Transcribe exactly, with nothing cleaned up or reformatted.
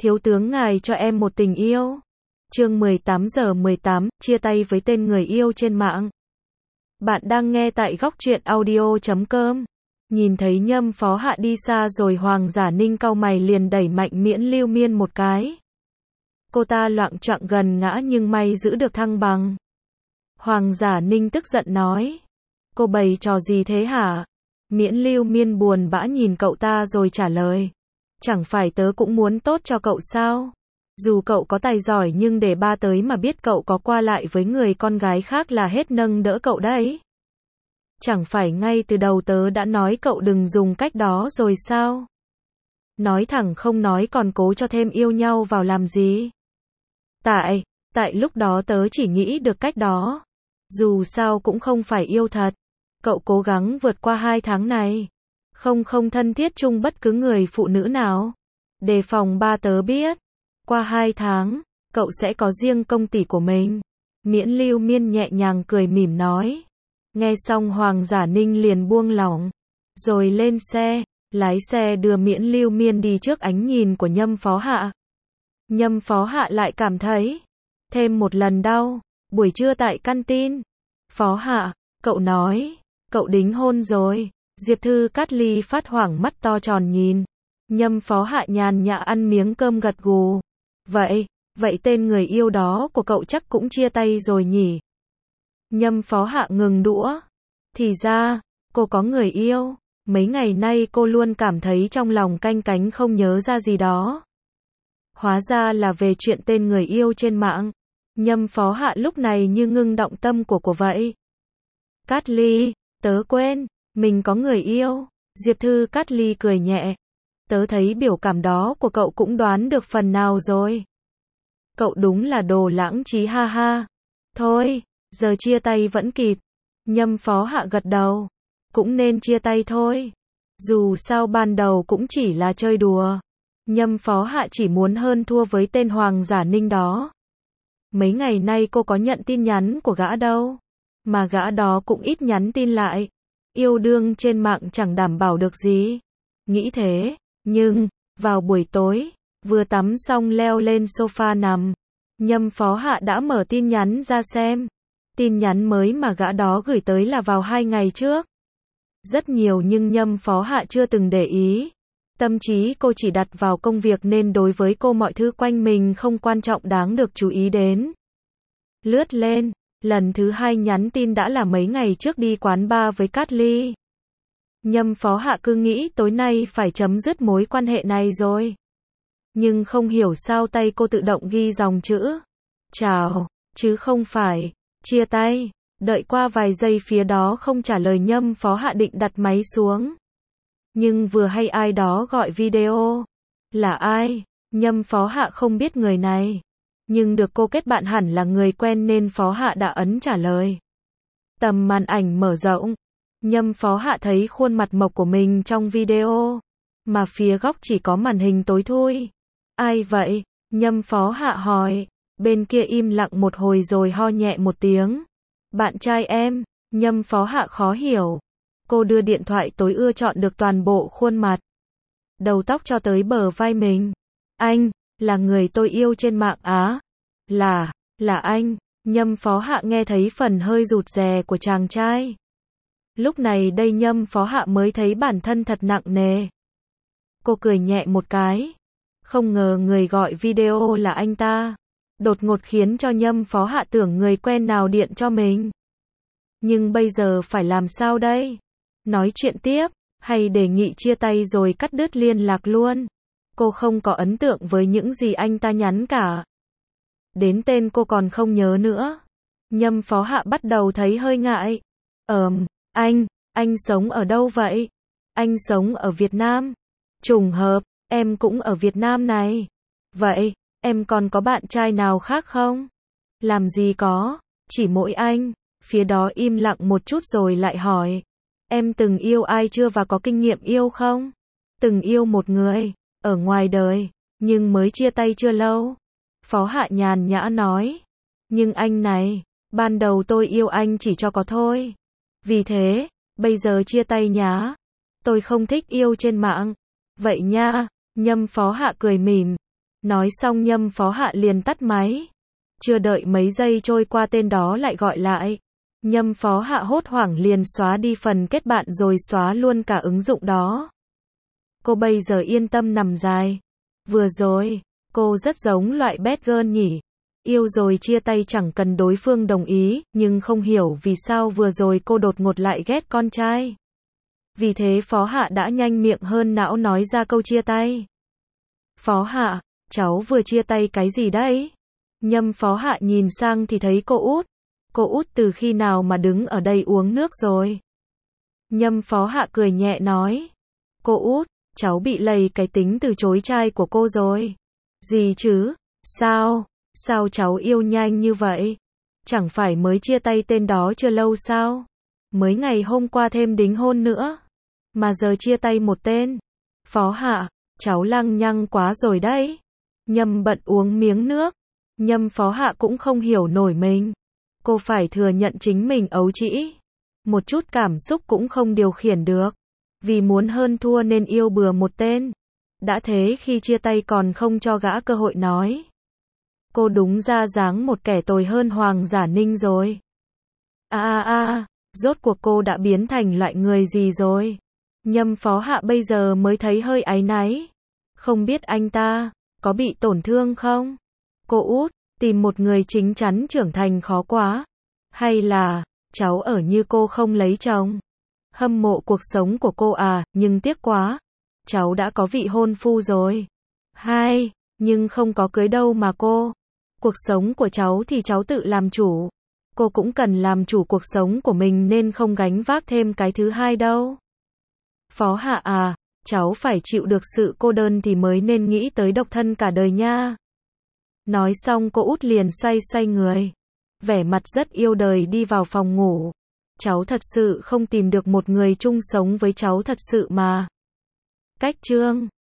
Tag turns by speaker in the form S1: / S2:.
S1: Thiếu tướng ngài cho em một tình yêu. Chương mười tám giờ mười tám, chia tay với tên người yêu trên mạng. Bạn đang nghe tại góc truyện audio chấm com. Nhìn thấy Nhâm Phó Hạ đi xa rồi Hoàng Giả Ninh cau mày liền đẩy mạnh Miễn Lưu Miên một cái. Cô ta loạng choạng gần ngã nhưng may giữ được thăng bằng. Hoàng Giả Ninh tức giận nói. Cô bày trò gì thế hả? Miễn Lưu Miên buồn bã nhìn cậu ta rồi trả lời. Chẳng phải tớ cũng muốn tốt cho cậu sao? Dù cậu có tài giỏi nhưng để ba tới mà biết cậu có qua lại với người con gái khác là hết nâng đỡ cậu đấy. Chẳng phải ngay từ đầu tớ đã nói cậu đừng dùng cách đó rồi sao? Nói thẳng không nói còn cố cho thêm yêu nhau vào làm gì? Tại, tại lúc đó tớ chỉ nghĩ được cách đó. Dù sao cũng không phải yêu thật. Cậu cố gắng vượt qua hai tháng này. Không không thân thiết chung bất cứ người phụ nữ nào. Đề phòng ba tớ biết. Qua hai tháng, cậu sẽ có riêng công ty của mình. Miễn Lưu Miên nhẹ nhàng cười mỉm nói. Nghe xong Hoàng Giả Ninh liền buông lỏng. Rồi lên xe, lái xe đưa Miễn Lưu Miên đi trước ánh nhìn của Nhâm Phó Hạ. Nhâm Phó Hạ lại cảm thấy thêm một lần đau. Buổi trưa tại căn tin. Phó Hạ, cậu nói, cậu đính hôn rồi. Diệp Thư Cát Ly phát hoảng mắt to tròn nhìn. Nhâm Phó Hạ nhàn nhã ăn miếng cơm gật gù. Vậy, vậy tên người yêu đó của cậu chắc cũng chia tay rồi nhỉ? Nhâm Phó Hạ ngừng đũa. Thì ra, cô có người yêu. Mấy ngày nay cô luôn cảm thấy trong lòng canh cánh không nhớ ra gì đó. Hóa ra là về chuyện tên người yêu trên mạng. Nhâm Phó Hạ lúc này như ngưng động tâm của cô vậy. Cát Ly, tớ quên, mình có người yêu. Diệp Thư Cát Ly cười nhẹ. Tớ thấy biểu cảm đó của cậu cũng đoán được phần nào rồi. Cậu đúng là đồ lãng trí ha ha. Thôi, giờ chia tay vẫn kịp. Nhâm Phó Hạ gật đầu. Cũng nên chia tay thôi. Dù sao ban đầu cũng chỉ là chơi đùa. Nhâm Phó Hạ chỉ muốn hơn thua với tên Hoàng Giả Ninh đó. Mấy ngày nay cô có nhận tin nhắn của gã đâu. Mà gã đó cũng ít nhắn tin lại. Yêu đương trên mạng chẳng đảm bảo được gì. Nghĩ thế, nhưng, vào buổi tối, vừa tắm xong leo lên sofa nằm. Nhâm Phó Hạ đã mở tin nhắn ra xem. Tin nhắn mới mà gã đó gửi tới là vào hai ngày trước. Rất nhiều nhưng Nhâm Phó Hạ chưa từng để ý. Tâm trí cô chỉ đặt vào công việc nên đối với cô mọi thứ quanh mình không quan trọng đáng được chú ý đến. Lướt lên, lần thứ hai nhắn tin đã là mấy ngày trước đi quán bar với Cát Ly. Nhâm Phó Hạ cứ nghĩ tối nay phải chấm dứt mối quan hệ này rồi. Nhưng không hiểu sao tay cô tự động ghi dòng chữ chào, chứ không phải chia tay. Đợi qua vài giây phía đó không trả lời Nhâm Phó Hạ định đặt máy xuống. Nhưng vừa hay ai đó gọi video. Là ai? Nhâm Phó Hạ không biết người này. Nhưng được cô kết bạn hẳn là người quen nên Phó Hạ đã ấn trả lời. Tầm màn ảnh mở rộng. Nhâm Phó Hạ thấy khuôn mặt mộc của mình trong video. Mà phía góc chỉ có màn hình tối thui. Ai vậy? Nhâm Phó Hạ hỏi. Bên kia im lặng một hồi rồi ho nhẹ một tiếng. Bạn trai em. Nhâm Phó Hạ khó hiểu. Cô đưa điện thoại tối ưa chọn được toàn bộ khuôn mặt. Đầu tóc cho tới bờ vai mình. Anh, là người tôi yêu trên mạng á. Là, là anh. Nhâm Phó Hạ nghe thấy phần hơi rụt rè của chàng trai. Lúc này đây Nhâm Phó Hạ mới thấy bản thân thật nặng nề. Cô cười nhẹ một cái. Không ngờ người gọi video là anh ta. Đột ngột khiến cho Nhâm Phó Hạ tưởng người quen nào điện cho mình. Nhưng bây giờ phải làm sao đây? Nói chuyện tiếp, hay đề nghị chia tay rồi cắt đứt liên lạc luôn? Cô không có ấn tượng với những gì anh ta nhắn cả. Đến tên cô còn không nhớ nữa. Nhâm Phó Hạ bắt đầu thấy hơi ngại. Ờm, anh, anh sống ở đâu vậy? Anh sống ở Việt Nam. Trùng hợp, em cũng ở Việt Nam này. Vậy, em còn có bạn trai nào khác không? Làm gì có, chỉ mỗi anh. Phía đó im lặng một chút rồi lại hỏi. Em từng yêu ai chưa và có kinh nghiệm yêu không? Từng yêu một người, ở ngoài đời, nhưng mới chia tay chưa lâu. Phó Hạ nhàn nhã nói. Nhưng anh này, ban đầu tôi yêu anh chỉ cho có thôi. Vì thế, bây giờ chia tay nhá. Tôi không thích yêu trên mạng. Vậy nha, Nhâm Phó Hạ cười mỉm. Nói xong Nhâm Phó Hạ liền tắt máy. Chưa đợi mấy giây trôi qua tên đó lại gọi lại. Nhâm Phó Hạ hốt hoảng liền xóa đi phần kết bạn rồi xóa luôn cả ứng dụng đó. Cô bây giờ yên tâm nằm dài. Vừa rồi, cô rất giống loại bad girl nhỉ. Yêu rồi chia tay chẳng cần đối phương đồng ý, nhưng không hiểu vì sao vừa rồi cô đột ngột lại ghét con trai. Vì thế Phó Hạ đã nhanh miệng hơn não nói ra câu chia tay. Phó Hạ, cháu vừa chia tay cái gì đấy? Nhâm Phó Hạ nhìn sang thì thấy cô út. Cô út từ khi nào mà đứng ở đây uống nước rồi? Nhâm Phó Hạ cười nhẹ nói. Cô út, cháu bị lầy cái tính từ chối trai của cô rồi. Gì chứ? Sao? Sao cháu yêu nhanh như vậy? Chẳng phải mới chia tay tên đó chưa lâu sao? Mới ngày hôm qua thêm đính hôn nữa. Mà giờ chia tay một tên. Phó Hạ, cháu lăng nhăng quá rồi đấy. Nhâm bận uống miếng nước. Nhâm Phó Hạ cũng không hiểu nổi mình. Cô phải thừa nhận chính mình ấu trĩ. Một chút cảm xúc cũng không điều khiển được. Vì muốn hơn thua nên yêu bừa một tên. Đã thế khi chia tay còn không cho gã cơ hội nói. Cô đúng ra dáng một kẻ tồi hơn Hoàng Giả Ninh rồi. À à à, rốt cuộc cô đã biến thành loại người gì rồi? Nhâm Phó Hạ bây giờ mới thấy hơi áy náy. Không biết anh ta có bị tổn thương không? Cô út, tìm một người chín chắn trưởng thành khó quá. Hay là, cháu ở như cô không lấy chồng? Hâm mộ cuộc sống của cô à, nhưng tiếc quá. Cháu đã có vị hôn phu rồi. Hai, nhưng không có cưới đâu mà cô. Cuộc sống của cháu thì cháu tự làm chủ. Cô cũng cần làm chủ cuộc sống của mình nên không gánh vác thêm cái thứ hai đâu. Phó Hạ à, cháu phải chịu được sự cô đơn thì mới nên nghĩ tới độc thân cả đời nha. Nói xong cô út liền xoay xoay người. Vẻ mặt rất yêu đời đi vào phòng ngủ. Cháu thật sự không tìm được một người chung sống với cháu thật sự mà. Cách chương